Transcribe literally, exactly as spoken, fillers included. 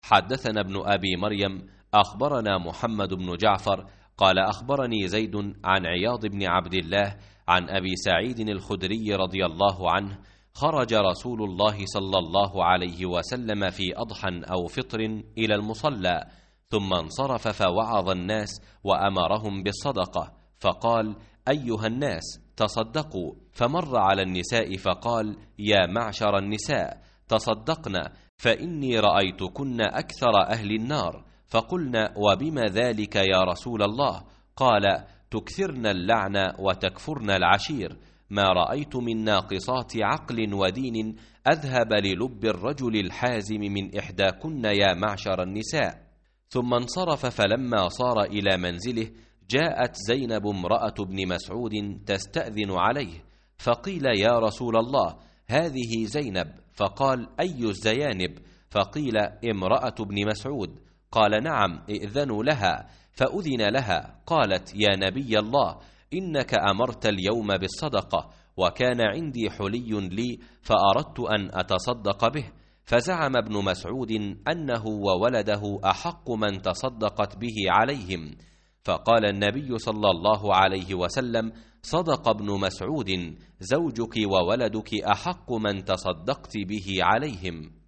حدثنا ابن أبي مريم أخبرنا محمد بن جعفر قال أخبرني زيد عن عياض بن عبد الله عن أبي سعيد الخدري رضي الله عنه: خرج رسول الله صلى الله عليه وسلم في أضحى أو فطر إلى المصلى، ثم انصرف فوعظ الناس وأمرهم بالصدقة، فقال: أيها الناس تصدقوا. فمر على النساء فقال: يا معشر النساء تصدقنا، فإني رأيتكن أكثر أهل النار. فقلنا: وبما ذلك يا رسول الله؟ قال: تكثرن اللعن وتكفرن العشير، ما رأيت من ناقصات عقل ودين أذهب للب الرجل الحازم من إحداكن يا معشر النساء. ثم انصرف، فلما صار إلى منزله جاءت زينب امرأة ابن مسعود تستأذن عليه، فقيل: يا رسول الله هذه زينب. فقال: أي الزيانب؟ فقيل: امرأة ابن مسعود. قال: نعم، ائذنوا لها. فأذن لها. قالت: يا نبي الله، إنك أمرت اليوم بالصدقة، وكان عندي حلي لي فأردت أن أتصدق به. فزعم ابن مسعود أنه وولده أحق من تصدقت به عليهم. فقال النبي صلى الله عليه وسلم: صدق ابن مسعود، زوجك وولدك أحق من تصدقت به عليهم.